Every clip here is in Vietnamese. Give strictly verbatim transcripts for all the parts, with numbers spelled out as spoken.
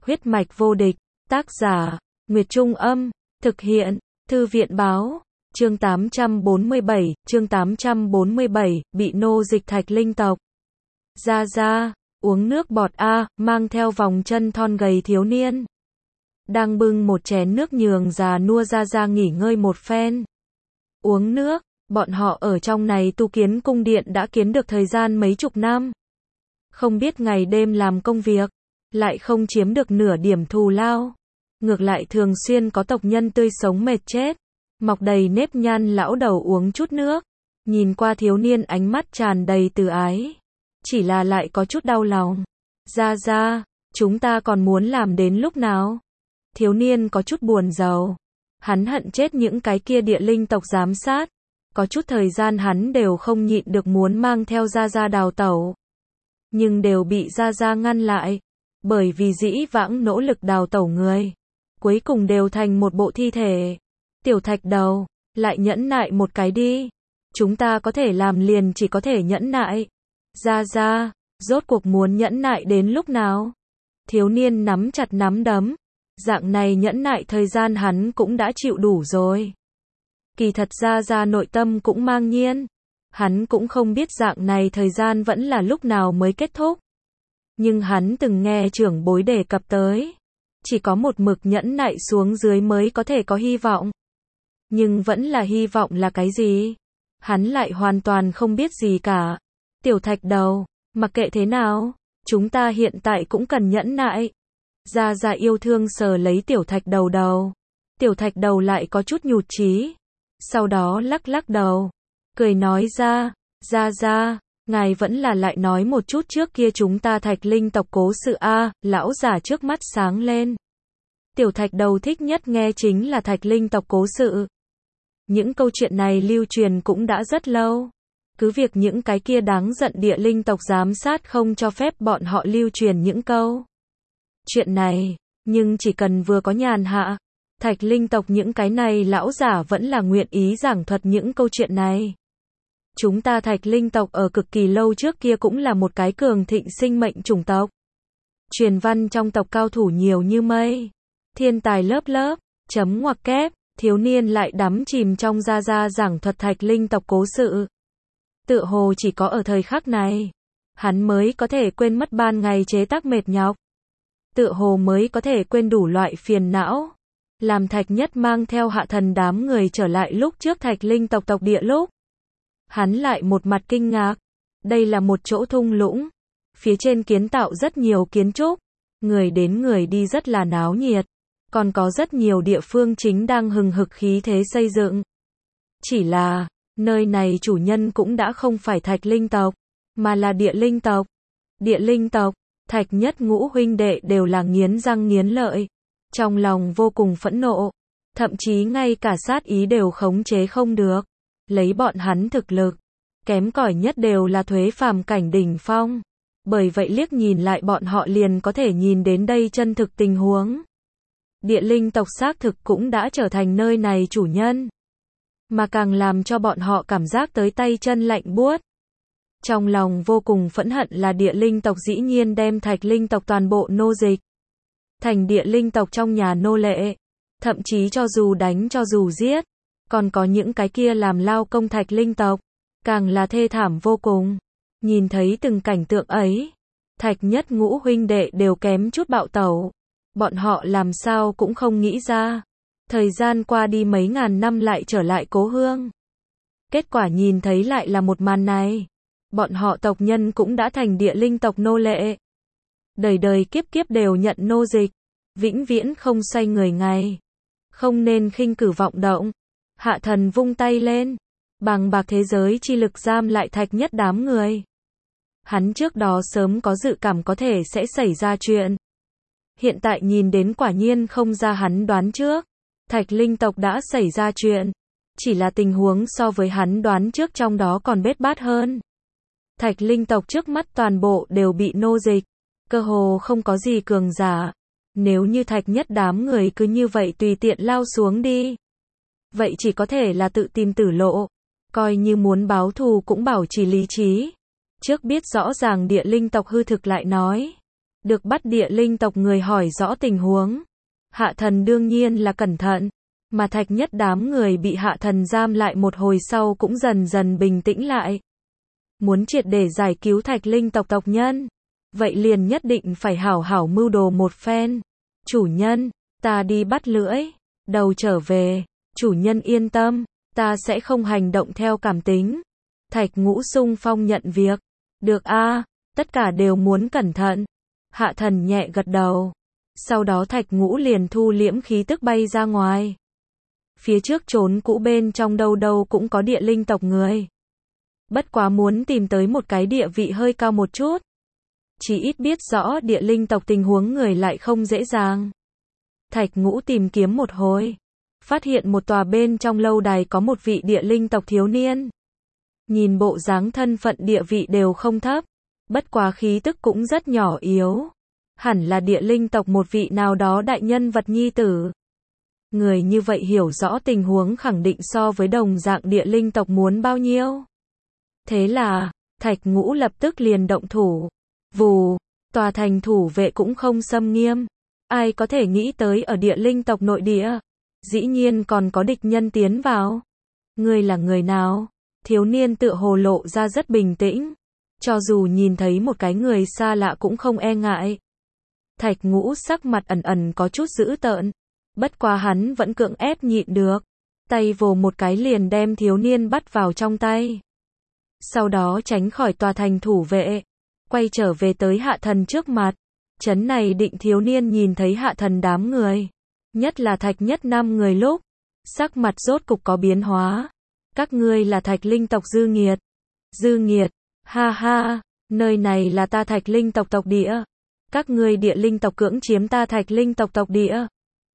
Huyết mạch vô địch, tác giả, Nguyệt Trung Âm, thực hiện, Thư viện Báo, chương tám trăm bốn mươi bảy, chương tám trăm bốn mươi bảy, bị nô dịch Thạch Linh tộc. Ra ra, uống nước bọt a, mang theo vòng chân thon gầy thiếu niên. Đang bưng một chén nước nhường già nua ra ra nghỉ ngơi một phen. Uống nước, bọn họ ở trong này tu kiến cung điện đã kiến được thời gian mấy chục năm. Không biết ngày đêm làm công việc, lại không chiếm được nửa điểm thù lao. Ngược lại thường xuyên có tộc nhân tươi sống mệt chết, mọc đầy nếp nhăn lão đầu uống chút nước. Nhìn qua thiếu niên ánh mắt tràn đầy từ ái. Chỉ là lại có chút đau lòng. Ra ra, chúng ta còn muốn làm đến lúc nào? Thiếu niên có chút buồn rầu. Hắn hận chết những cái kia địa linh tộc giám sát. Có chút thời gian hắn đều không nhịn được muốn mang theo ra ra đào tẩu. Nhưng đều bị ra ra ngăn lại. Bởi vì dĩ vãng nỗ lực đào tẩu người. Cuối cùng đều thành một bộ thi thể. Tiểu Thạch Đầu, lại nhẫn nại một cái đi. Chúng ta có thể làm liền chỉ có thể nhẫn nại. Ra ra, rốt cuộc muốn nhẫn nại đến lúc nào? Thiếu niên nắm chặt nắm đấm. Dạng này nhẫn nại thời gian hắn cũng đã chịu đủ rồi. Kỳ thật ra ra nội tâm cũng mang nhiên. Hắn cũng không biết dạng này thời gian vẫn là lúc nào mới kết thúc. Nhưng hắn từng nghe trưởng bối đề cập tới. Chỉ có một mực nhẫn nại xuống dưới mới có thể có hy vọng. Nhưng vẫn là hy vọng là cái gì? Hắn lại hoàn toàn không biết gì cả. Tiểu Thạch Đầu, mặc kệ thế nào, chúng ta hiện tại cũng cần nhẫn nại. Ra ra yêu thương sờ lấy Tiểu Thạch Đầu đầu. Tiểu Thạch Đầu lại có chút nhụt chí. Sau đó lắc lắc đầu. Cười nói ra, ra ra, ngài vẫn là lại nói một chút trước kia chúng ta Thạch Linh tộc cố sự a. Lão giả trước mắt sáng lên. Tiểu Thạch Đầu thích nhất nghe chính là Thạch Linh tộc cố sự. Những câu chuyện này lưu truyền cũng đã rất lâu. Cứ việc những cái kia đáng giận địa linh tộc giám sát không cho phép bọn họ lưu truyền những câu chuyện này, nhưng chỉ cần vừa có nhàn hạ, Thạch Linh tộc những cái này lão giả vẫn là nguyện ý giảng thuật những câu chuyện này. Chúng ta Thạch Linh tộc ở cực kỳ lâu trước kia cũng là một cái cường thịnh sinh mệnh chủng tộc. Truyền văn trong tộc cao thủ nhiều như mây. Thiên tài lớp lớp, chấm ngoặc kép, thiếu niên lại đắm chìm trong ra ra giảng thuật Thạch Linh tộc cố sự. Tựa hồ chỉ có ở thời khắc này, hắn mới có thể quên mất ban ngày chế tác mệt nhọc. Tựa hồ mới có thể quên đủ loại phiền não. Làm Thạch Nhất mang theo hạ thần đám người trở lại lúc trước Thạch Linh tộc tộc địa lúc. Hắn lại một mặt kinh ngạc. Đây là một chỗ thung lũng. Phía trên kiến tạo rất nhiều kiến trúc. Người đến người đi rất là náo nhiệt. Còn có rất nhiều địa phương chính đang hừng hực khí thế xây dựng. Chỉ là, nơi này chủ nhân cũng đã không phải Thạch Linh tộc, mà là địa linh tộc. Địa linh tộc, Thạch Nhất ngũ huynh đệ đều là nghiến răng nghiến lợi. Trong lòng vô cùng phẫn nộ. Thậm chí ngay cả sát ý đều khống chế không được. Lấy bọn hắn thực lực, kém cỏi nhất đều là thuế phàm cảnh đỉnh phong. Bởi vậy liếc nhìn lại bọn họ liền có thể nhìn đến đây chân thực tình huống. Địa linh tộc xác thực cũng đã trở thành nơi này chủ nhân. Mà càng làm cho bọn họ cảm giác tới tay chân lạnh buốt. Trong lòng vô cùng phẫn hận là địa linh tộc dĩ nhiên đem Thạch Linh tộc toàn bộ nô dịch. Thành địa linh tộc trong nhà nô lệ. Thậm chí cho dù đánh cho dù giết. Còn có những cái kia làm lao công Thạch Linh tộc. Càng là thê thảm vô cùng. Nhìn thấy từng cảnh tượng ấy. Thạch Nhất ngũ huynh đệ đều kém chút bạo tẩu. Bọn họ làm sao cũng không nghĩ ra. Thời gian qua đi mấy ngàn năm lại trở lại cố hương. Kết quả nhìn thấy lại là một màn này. Bọn họ tộc nhân cũng đã thành địa linh tộc nô lệ. Đời đời kiếp kiếp đều nhận nô dịch. Vĩnh viễn không xoay người ngày. Không nên khinh cử vọng động. Hạ thần vung tay lên. Bằng bạc thế giới chi lực giam lại Thạch Nhất đám người. Hắn trước đó sớm có dự cảm có thể sẽ xảy ra chuyện. Hiện tại nhìn đến quả nhiên không ra hắn đoán trước. Thạch Linh tộc đã xảy ra chuyện. Chỉ là tình huống so với hắn đoán trước trong đó còn bết bát hơn. Thạch Linh tộc trước mắt toàn bộ đều bị nô dịch. Cơ hồ không có gì cường giả. Nếu như Thạch Nhất đám người cứ như vậy tùy tiện lao xuống đi. Vậy chỉ có thể là tự tìm tử lộ. Coi như muốn báo thù cũng bảo trì lý trí. Trước biết rõ ràng địa linh tộc hư thực lại nói. được bắt địa linh tộc người hỏi rõ tình huống. Hạ thần đương nhiên là cẩn thận, mà Thạch Nhất đám người bị hạ thần giam lại một hồi sau cũng dần dần bình tĩnh lại. Muốn triệt để giải cứu Thạch linh tộc tộc nhân, vậy liền nhất định phải hảo hảo mưu đồ một phen. Chủ nhân, ta đi bắt lưỡi, đầu trở về, chủ nhân yên tâm, ta sẽ không hành động theo cảm tính. Thạch Ngũ xung phong nhận việc. Được a, tất cả đều muốn cẩn thận. Hạ thần nhẹ gật đầu. Sau đó Thạch Ngũ liền thu liễm khí tức bay ra ngoài. Phía trước trốn cũ bên trong đâu đâu cũng có địa linh tộc người. Bất quá muốn tìm tới một cái địa vị hơi cao một chút. Chỉ ít biết rõ địa linh tộc tình huống người lại không dễ dàng. Thạch Ngũ tìm kiếm một hồi. Phát hiện một tòa bên trong lâu đài có một vị địa linh tộc thiếu niên. Nhìn bộ dáng thân phận địa vị đều không thấp. Bất quá khí tức cũng rất nhỏ yếu. Hẳn là địa linh tộc một vị nào đó đại nhân vật nhi tử. Người như vậy hiểu rõ tình huống khẳng định so với đồng dạng địa linh tộc muốn bao nhiêu. Thế là, Thạch Ngũ lập tức liền động thủ. Vù, tòa thành thủ vệ cũng không xâm nghiêm. Ai có thể nghĩ tới ở địa linh tộc nội địa, dĩ nhiên còn có địch nhân tiến vào. Ngươi là người nào? Thiếu niên tựa hồ lộ ra rất bình tĩnh. Cho dù nhìn thấy một cái người xa lạ cũng không e ngại. Thạch Ngũ sắc mặt ẩn ẩn có chút dữ tợn. Bất quá hắn vẫn cưỡng ép nhịn được. Tay vồ một cái liền đem thiếu niên bắt vào trong tay. Sau đó tránh khỏi tòa thành thủ vệ. Quay trở về tới hạ thần trước mặt. Chấn này định thiếu niên nhìn thấy hạ thần đám người. Nhất là Thạch Nhất năm người lúc. Sắc mặt rốt cục có biến hóa. Các ngươi là Thạch linh tộc Dư Nghiệt. Dư Nghiệt, ha ha, nơi này là ta Thạch linh tộc tộc địa. Các ngươi địa linh tộc cưỡng chiếm ta Thạch linh tộc tộc địa.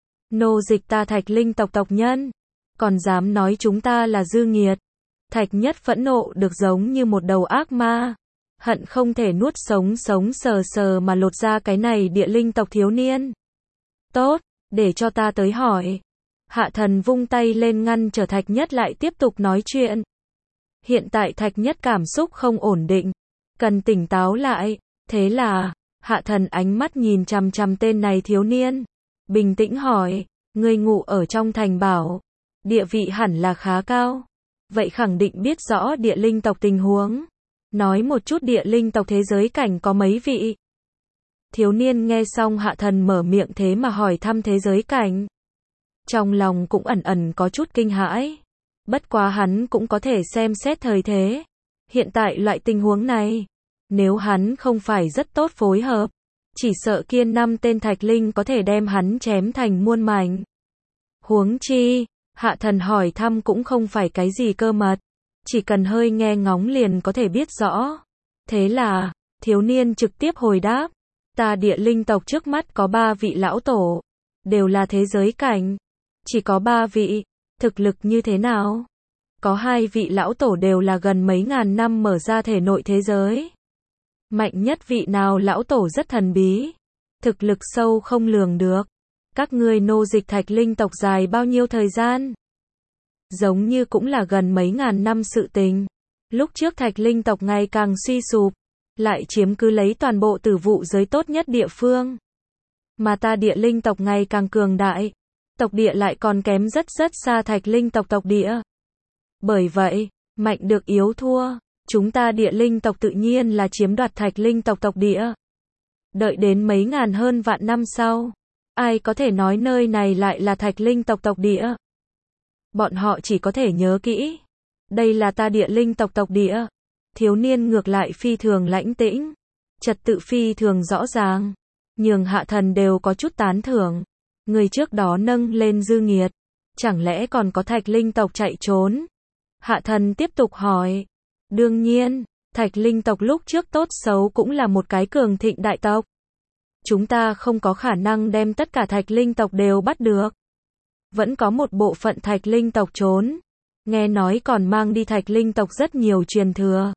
Nô dịch ta Thạch linh tộc tộc nhân. Còn dám nói chúng ta là Dư Nghiệt. Thạch Nhất phẫn nộ được giống như một đầu ác ma. Hận không thể nuốt sống sống sờ sờ mà lột ra cái này địa linh tộc thiếu niên. Tốt, để cho ta tới hỏi. Hạ thần vung tay lên ngăn trở Thạch Nhất lại tiếp tục nói chuyện. Hiện tại Thạch Nhất cảm xúc không ổn định. Cần tỉnh táo lại. Thế là, hạ thần ánh mắt nhìn chằm chằm tên này thiếu niên. Bình tĩnh hỏi, ngươi ngụ ở trong thành bảo. Địa vị hẳn là khá cao. Vậy khẳng định biết rõ địa linh tộc tình huống. Nói một chút địa linh tộc thế giới cảnh có mấy vị. Thiếu niên nghe xong hạ thần mở miệng thế mà hỏi thăm thế giới cảnh. Trong lòng cũng ẩn ẩn có chút kinh hãi. Bất quá hắn cũng có thể xem xét thời thế. Hiện tại loại tình huống này, nếu hắn không phải rất tốt phối hợp, chỉ sợ kiên năm tên Thạch Linh có thể đem hắn chém thành muôn mảnh. Huống chi, hạ thần hỏi thăm cũng không phải cái gì cơ mật. Chỉ cần hơi nghe ngóng liền có thể biết rõ. Thế là, thiếu niên trực tiếp hồi đáp. Ta địa linh tộc trước mắt có ba vị lão tổ. Đều là thế giới cảnh. Chỉ có ba vị. Thực lực như thế nào? Có hai vị lão tổ đều là gần mấy ngàn năm mở ra thể nội thế giới. Mạnh nhất vị nào lão tổ rất thần bí. Thực lực sâu không lường được. Các ngươi nô dịch Thạch linh tộc dài bao nhiêu thời gian? Giống như cũng là gần mấy ngàn năm sự tình. Lúc trước Thạch linh tộc ngày càng suy sụp, lại chiếm cứ lấy toàn bộ tử vụ giới tốt nhất địa phương. Mà ta địa linh tộc ngày càng cường đại, tộc địa lại còn kém rất rất xa Thạch linh tộc tộc địa. Bởi vậy, mạnh được yếu thua, chúng ta địa linh tộc tự nhiên là chiếm đoạt Thạch linh tộc tộc địa. Đợi đến mấy ngàn hơn vạn năm sau, ai có thể nói nơi này lại là Thạch linh tộc tộc địa? Bọn họ chỉ có thể nhớ kỹ. Đây là ta địa linh tộc tộc địa. Thiếu niên ngược lại phi thường lãnh tĩnh. Trật tự phi thường rõ ràng. Nhường hạ thần đều có chút tán thưởng. Người trước đó nâng lên Dư Nghiệt. Chẳng lẽ còn có Thạch linh tộc chạy trốn? Hạ thần tiếp tục hỏi. Đương nhiên, Thạch linh tộc lúc trước tốt xấu cũng là một cái cường thịnh đại tộc. Chúng ta không có khả năng đem tất cả Thạch linh tộc đều bắt được. Vẫn có một bộ phận Thạch linh tộc trốn. Nghe nói còn mang đi Thạch linh tộc rất nhiều truyền thừa.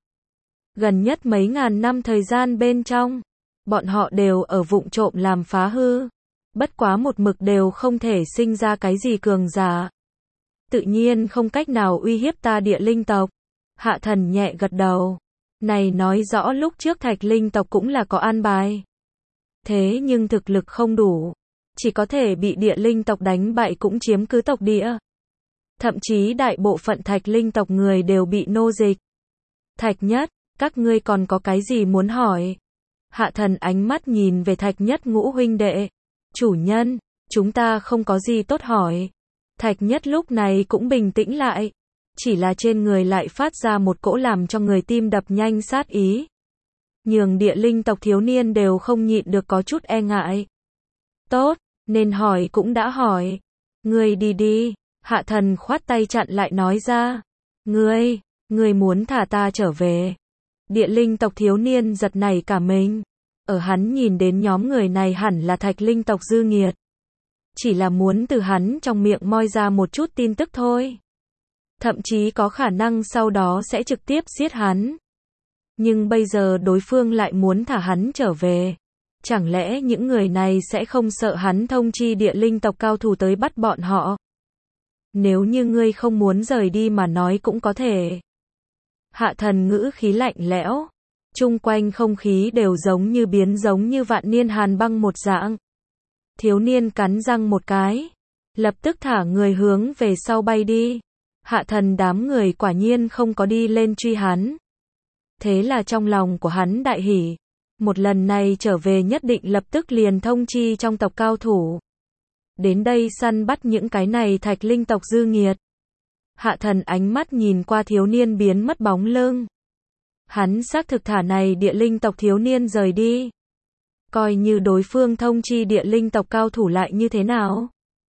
Gần nhất mấy ngàn năm thời gian bên trong, bọn họ đều ở vụng trộm làm phá hư. Bất quá một mực đều không thể sinh ra cái gì cường giả. Tự nhiên không cách nào uy hiếp ta địa linh tộc. Hạ thần nhẹ gật đầu. Này nói rõ lúc trước Thạch linh tộc cũng là có an bài. Thế nhưng thực lực không đủ, chỉ có thể bị địa linh tộc đánh bại cũng chiếm cứ tộc địa. Thậm chí đại bộ phận thạch linh tộc người đều bị nô dịch. Thạch Nhất, các ngươi còn có cái gì muốn hỏi? Hạ Thần ánh mắt nhìn về Thạch Nhất ngũ huynh đệ. Chủ nhân, chúng ta không có gì tốt hỏi. Thạch Nhất lúc này cũng bình tĩnh lại. Chỉ là trên người lại phát ra một cỗ làm cho người tim đập nhanh sát ý. Nhường địa linh tộc thiếu niên đều không nhịn được có chút e ngại. Tốt, nên hỏi cũng đã hỏi. Ngươi đi đi. Hạ Thần khoát tay chặn lại nói ra. Ngươi, ngươi muốn thả ta trở về. Địa linh tộc thiếu niên giật nảy cả mình. Ở hắn nhìn đến nhóm người này hẳn là thạch linh tộc dư nghiệt. Chỉ là muốn từ hắn trong miệng moi ra một chút tin tức thôi. Thậm chí có khả năng sau đó sẽ trực tiếp giết hắn. Nhưng bây giờ đối phương lại muốn thả hắn trở về. Chẳng lẽ những người này sẽ không sợ hắn thông chi địa linh tộc cao thủ tới bắt bọn họ? Nếu như ngươi không muốn rời đi mà nói cũng có thể. Hạ Thần ngữ khí lạnh lẽo. Chung quanh không khí đều giống như biến giống như vạn niên hàn băng một dạng. Thiếu niên cắn răng một cái. Lập tức thả người hướng về sau bay đi. Hạ Thần đám người quả nhiên không có đi lên truy hắn. Thế là trong lòng của hắn đại hỉ. Một lần này trở về nhất định lập tức liền thông chi trong tộc cao thủ. Đến đây săn bắt những cái này thạch linh tộc dư nghiệt. Hạ Thần ánh mắt nhìn qua thiếu niên biến mất bóng lưng. Hắn xác thực thả này địa linh tộc thiếu niên rời đi. Coi như đối phương thông chi địa linh tộc cao thủ lại như thế nào.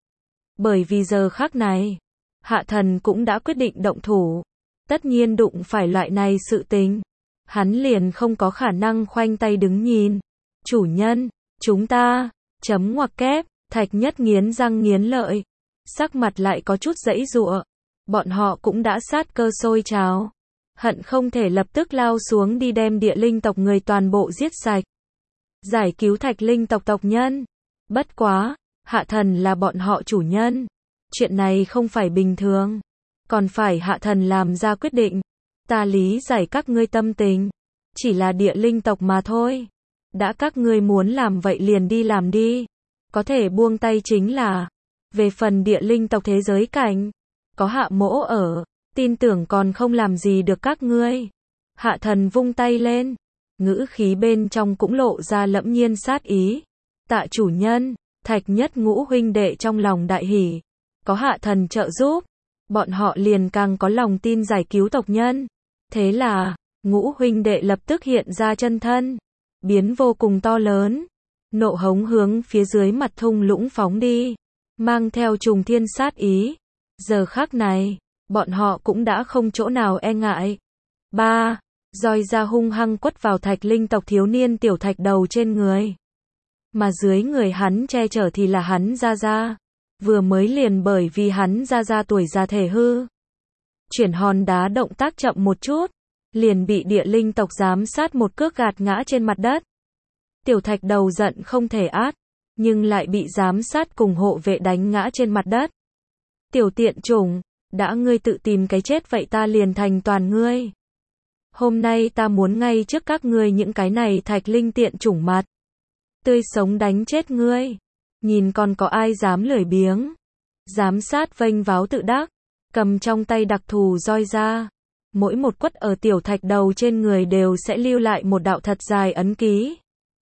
Bởi vì giờ khắc này, Hạ Thần cũng đã quyết định động thủ. Tất nhiên đụng phải loại này sự tình. Hắn liền không có khả năng khoanh tay đứng nhìn. Chủ nhân, chúng ta, chấm ngoặc kép, Thạch Nhất nghiến răng nghiến lợi. Sắc mặt lại có chút giãy giụa. Bọn họ cũng đã sát cơ sôi trào. Hận không thể lập tức lao xuống đi đem địa linh tộc người toàn bộ giết sạch. Giải cứu thạch linh tộc tộc nhân. Bất quá, Hạ Thần là bọn họ chủ nhân. Chuyện này không phải bình thường. Còn phải Hạ Thần làm ra quyết định. Ta lý giải các ngươi tâm tình. Chỉ là địa linh tộc mà thôi. Đã các ngươi muốn làm vậy liền đi làm đi. Có thể buông tay chính là. Về phần địa linh tộc thế giới cảnh. Có Hạ Mỗ ở. Tin tưởng còn không làm gì được các ngươi. Hạ Thần vung tay lên. Ngữ khí bên trong cũng lộ ra lẫm nhiên sát ý. Tạ chủ nhân. Thạch Nhất ngũ huynh đệ trong lòng đại hỉ. Có Hạ Thần trợ giúp. Bọn họ liền càng có lòng tin giải cứu tộc nhân. Thế là, ngũ huynh đệ lập tức hiện ra chân thân. Biến vô cùng to lớn. Nộ hống hướng phía dưới mặt thung lũng phóng đi. Mang theo trùng thiên sát ý. Giờ khắc này, bọn họ cũng đã không chỗ nào e ngại. Ba, roi ra hung hăng quất vào thạch linh tộc thiếu niên tiểu thạch đầu trên người. Mà dưới người hắn che chở thì là hắn gia gia. Vừa mới liền bởi vì hắn gia gia tuổi già thể hư. Chuyển hòn đá động tác chậm một chút. Liền bị địa linh tộc giám sát một cước gạt ngã trên mặt đất. Tiểu thạch đầu giận không thể át. Nhưng lại bị giám sát cùng hộ vệ đánh ngã trên mặt đất. Tiểu tiện chủng, đã ngươi tự tìm cái chết vậy ta liền thành toàn ngươi. Hôm nay ta muốn ngay trước các ngươi những cái này thạch linh tiện chủng mặt. Tươi sống đánh chết ngươi. Nhìn còn có ai dám lười biếng. Giám sát vênh váo tự đắc. Cầm trong tay đặc thù roi ra. Mỗi một quất ở tiểu thạch đầu trên người đều sẽ lưu lại một đạo thật dài ấn ký.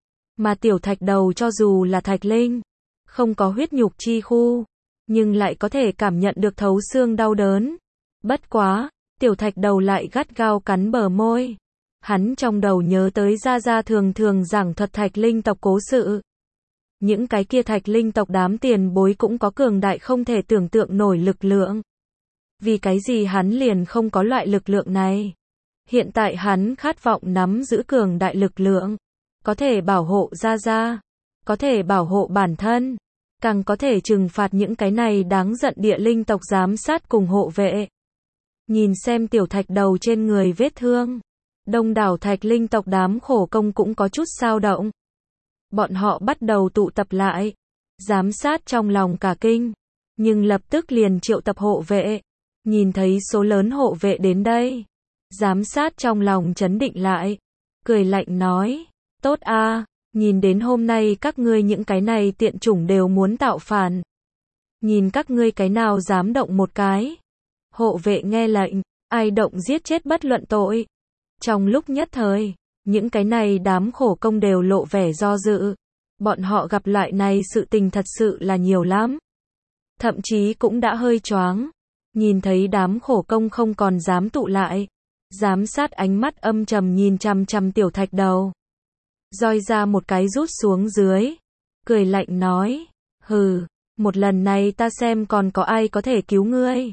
Mà tiểu thạch đầu cho dù là thạch linh. Không có huyết nhục chi khu. Nhưng lại có thể cảm nhận được thấu xương đau đớn. Bất quá, tiểu thạch đầu lại gắt gao cắn bờ môi. Hắn trong đầu nhớ tới gia gia thường thường giảng thuật thạch linh tộc cố sự. Những cái kia thạch linh tộc đám tiền bối cũng có cường đại không thể tưởng tượng nổi lực lượng. Vì cái gì hắn liền không có loại lực lượng này? Hiện tại hắn khát vọng nắm giữ cường đại lực lượng. Có thể bảo hộ gia gia. Có thể bảo hộ bản thân. Càng có thể trừng phạt những cái này đáng giận địa linh tộc giám sát cùng hộ vệ. Nhìn xem tiểu thạch đầu trên người vết thương. Đông đảo thạch linh tộc đám khổ công cũng có chút xao động. Bọn họ bắt đầu tụ tập lại. Giám sát trong lòng cả kinh. Nhưng lập tức liền triệu tập hộ vệ. Nhìn thấy số lớn hộ vệ đến đây. Giám sát trong lòng chấn định lại. Cười lạnh nói. Tốt a, Nhìn đến hôm nay các ngươi những cái này tiện chủng đều muốn tạo phản. Nhìn các ngươi cái nào dám động một cái. Hộ vệ nghe lệnh, ai động giết chết bất luận tội. Trong lúc nhất thời, những cái này đám khổ công đều lộ vẻ do dự. Bọn họ gặp loại này sự tình thật sự là nhiều lắm. Thậm chí cũng đã hơi choáng. Nhìn thấy đám khổ công không còn dám tụ lại. Giám sát ánh mắt âm trầm nhìn chằm chằm Tiểu Thạch Đầu. Roi ra một cái rút xuống dưới. Cười lạnh nói. Hừ, một lần này ta xem còn có ai có thể cứu ngươi.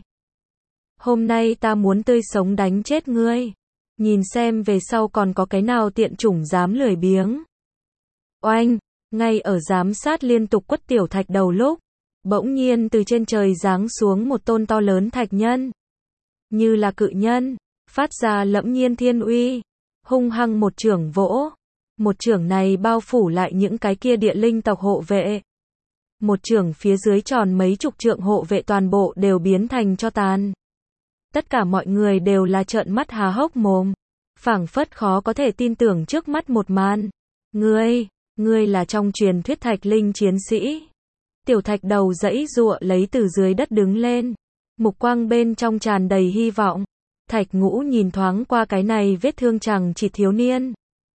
Hôm nay ta muốn tươi sống đánh chết ngươi. Nhìn xem về sau còn có cái nào tiện chủng dám lười biếng. Oanh, ngay ở giám sát liên tục quất Tiểu Thạch Đầu lúc. Bỗng nhiên từ trên trời giáng xuống một tôn to lớn thạch nhân. Như là cự nhân, phát ra lẫm nhiên thiên uy. Hung hăng một chưởng vỗ. Một chưởng này bao phủ lại những cái kia địa linh tộc hộ vệ. Một chưởng phía dưới tròn mấy chục trượng hộ vệ toàn bộ đều biến thành tro tàn. Tất cả mọi người đều là trợn mắt há hốc mồm. Phảng phất khó có thể tin tưởng trước mắt một màn. Ngươi, ngươi là trong truyền thuyết Thạch Linh chiến sĩ. Tiểu Thạch Đầu giãy giụa lấy từ dưới đất đứng lên. Mục quang bên trong tràn đầy hy vọng. Thạch Ngũ nhìn thoáng qua cái này vết thương chẳng chỉ thiếu niên.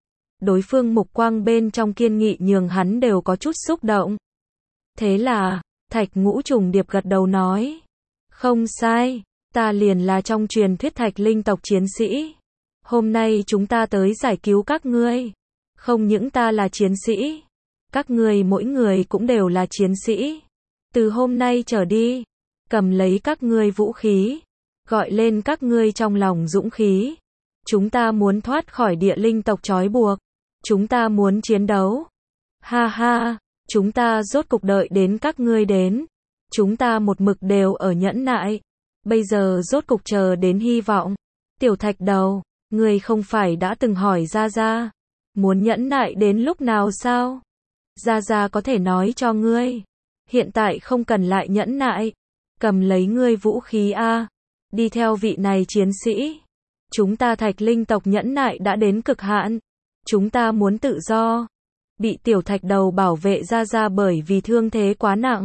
Đối phương mục quang bên trong kiên nghị nhường hắn đều có chút xúc động. Thế là, Thạch Ngũ trùng điệp gật đầu nói. Không sai, ta liền là trong truyền thuyết Thạch Linh tộc chiến sĩ. Hôm nay chúng ta tới giải cứu các ngươi. Không những ta là chiến sĩ. Các ngươi mỗi người cũng đều là chiến sĩ. Từ hôm nay trở đi, cầm lấy các ngươi vũ khí. Gọi lên các ngươi trong lòng dũng khí. Chúng ta muốn thoát khỏi địa linh tộc trói buộc. Chúng ta muốn chiến đấu. Ha ha, chúng ta rốt cục đợi đến các ngươi đến. Chúng ta một mực đều ở nhẫn nại. Bây giờ rốt cục chờ đến hy vọng. Tiểu Thạch Đầu, ngươi không phải đã từng hỏi Gia Gia. Muốn nhẫn nại đến lúc nào sao? Gia Gia có thể nói cho ngươi. Hiện tại không cần lại nhẫn nại. Cầm lấy ngươi vũ khí a. Đi theo vị này chiến sĩ. Chúng ta Thạch Linh tộc nhẫn nại đã đến cực hạn. Chúng ta muốn tự do. Bị Tiểu Thạch Đầu bảo vệ Gia Gia bởi vì thương thế quá nặng.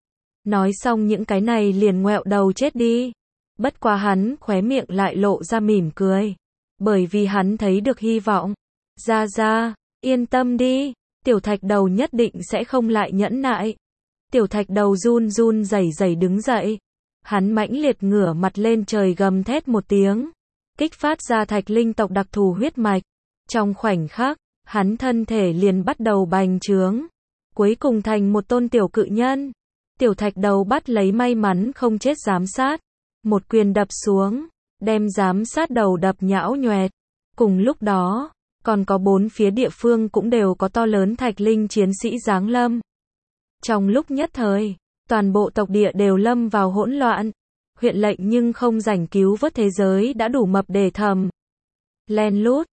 Nói xong những cái này liền ngoẹo đầu chết đi. Bất quá hắn khóe miệng lại lộ ra mỉm cười. Bởi vì hắn thấy được hy vọng. Gia Gia, yên tâm đi. Tiểu Thạch Đầu nhất định sẽ không lại nhẫn nại. Tiểu Thạch Đầu run run rẩy rẩy đứng dậy. Hắn mãnh liệt ngửa mặt lên trời gầm thét một tiếng. Kích phát ra Thạch Linh tộc đặc thù huyết mạch. Trong khoảnh khắc, hắn thân thể liền bắt đầu bành trướng. Cuối cùng thành một tôn tiểu cự nhân. Tiểu Thạch Đầu bắt lấy may mắn không chết giám sát. Một quyền đập xuống. Đem giám sát đầu đập nhão nhoẹt. Cùng lúc đó, còn có bốn phía địa phương cũng đều có to lớn Thạch Linh chiến sĩ giáng lâm. Trong lúc nhất thời, toàn bộ tộc địa đều lâm vào hỗn loạn. Huyện lệnh nhưng không rảnh cứu vớt thế giới đã đủ mập để thầm. Len lút,